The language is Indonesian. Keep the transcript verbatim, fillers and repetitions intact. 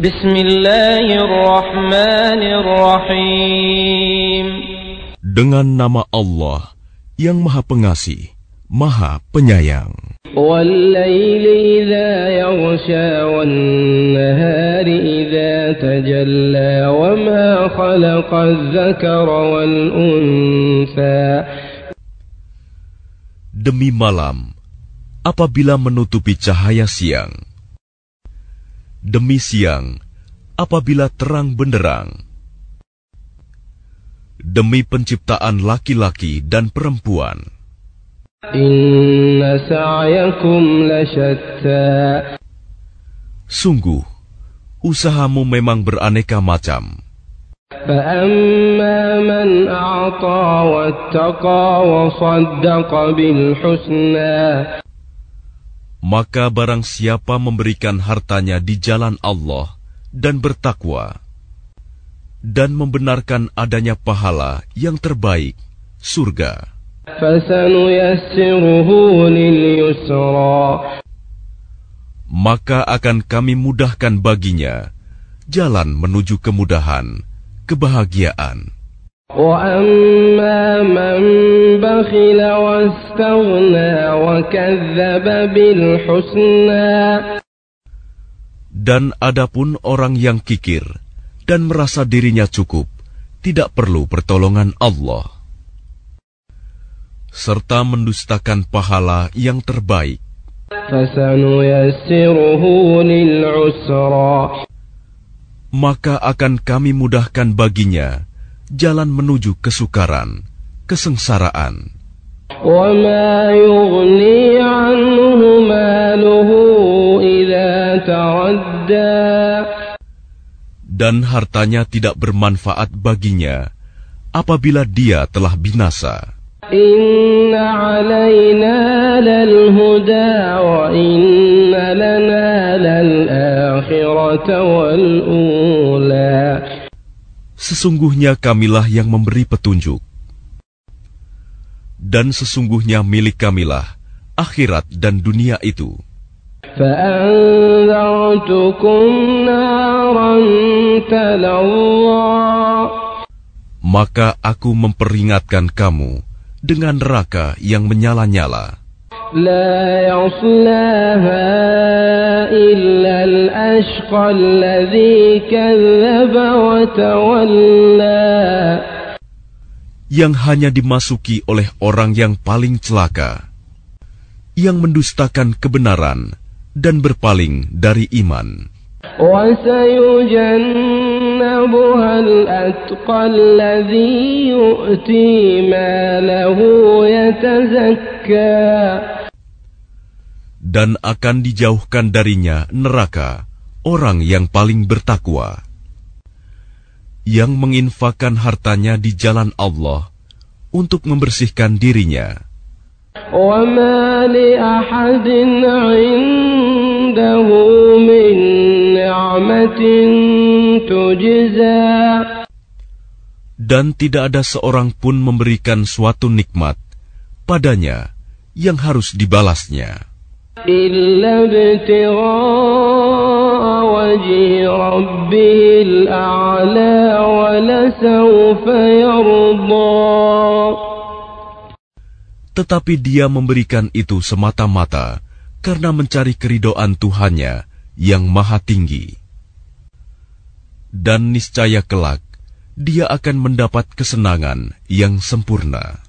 Bismillahirrahmanirrahim. Dengan nama Allah yang Maha Pengasih, Maha Penyayang. Wal-laili idza yaghsha wan-nahari idza tajalla wa ma khalaqa adh-dhakara wal-untha. Demi malam apabila menutupi cahaya siang, demi siang apabila terang benderang, demi penciptaan laki-laki dan perempuan. Inna sa'yakum lasyatta. Sungguh, usahamu memang beraneka macam. فَأَمَّا مَنْ أَعْطَى وَاتَّقَى وَصَدَّقَ بِالْحُسْنَى. Maka barang siapa memberikan hartanya di jalan Allah dan bertakwa, dan membenarkan adanya pahala yang terbaik, surga, فَسَنُيَسِّرُهُ لِلْيُسْرَى. maka akan kami mudahkan baginya jalan menuju kemudahan, kebahagiaan. وَأَمَّا مَنْ بَخِلَ وَاسْتَغْنَى وَكَذَّبَ بِالْحُسْنَى. Dan adapun orang yang kikir dan merasa dirinya cukup, tidak perlu pertolongan Allah, serta mendustakan pahala yang terbaik, فَسَنُيَسِّرُهُ لِلْعُسْرَى. maka akan kami mudahkan baginya jalan menuju kesukaran, kesengsaraan. وَمَا يُغْنِي عَنْهُ مَالُهُ إِذَا تَرَدَّى. Dan hartanya tidak bermanfaat baginya apabila dia telah binasa. إِنَّ عَلَيْنَا لَلْهُدَى وَإِنَّ لَنَا لَلْآخِرَةَ وَالْأُولَى. Sesungguhnya kamilah yang memberi petunjuk, dan sesungguhnya milik kamilah akhirat dan dunia itu. فَأَنذَرْتُكُمْ نَارًا تَلَظَّى. Maka aku memperingatkan kamu dengan neraka yang menyala-nyala. لَا يَصْلَاهَا إِلَّا الْأَشْقَى الَّذِي كَذَّبَ وَتَوَلَّى. Yang hanya dimasuki oleh orang yang paling celaka, yang mendustakan kebenaran dan berpaling dari iman. وَسَيُجَنَّبُهَا الْأَتْقَى الَّذِي يُؤْتِي مَالَهُ يَتَزَكَّى. Dan akan dijauhkan darinya neraka orang yang paling bertakwa, yang menginfakkan hartanya di jalan Allah untuk membersihkan dirinya. وَمَا لِأَحَدٍ عِندَهُ مِنْ نِعْمَةٍ تُجْزَى. Dan tidak ada seorang pun memberikan suatu nikmat padanya yang harus dibalasnya, إِلَّا ابْتِغَاءَ وَجْهِ رَبِّهِ الْأَعْلَى وَلَسَوْفَ يَرْضَى. tetapi dia memberikan itu semata-mata karena mencari keridhaan Tuhannya yang maha tinggi. Dan niscaya kelak dia akan mendapat kesenangan yang sempurna.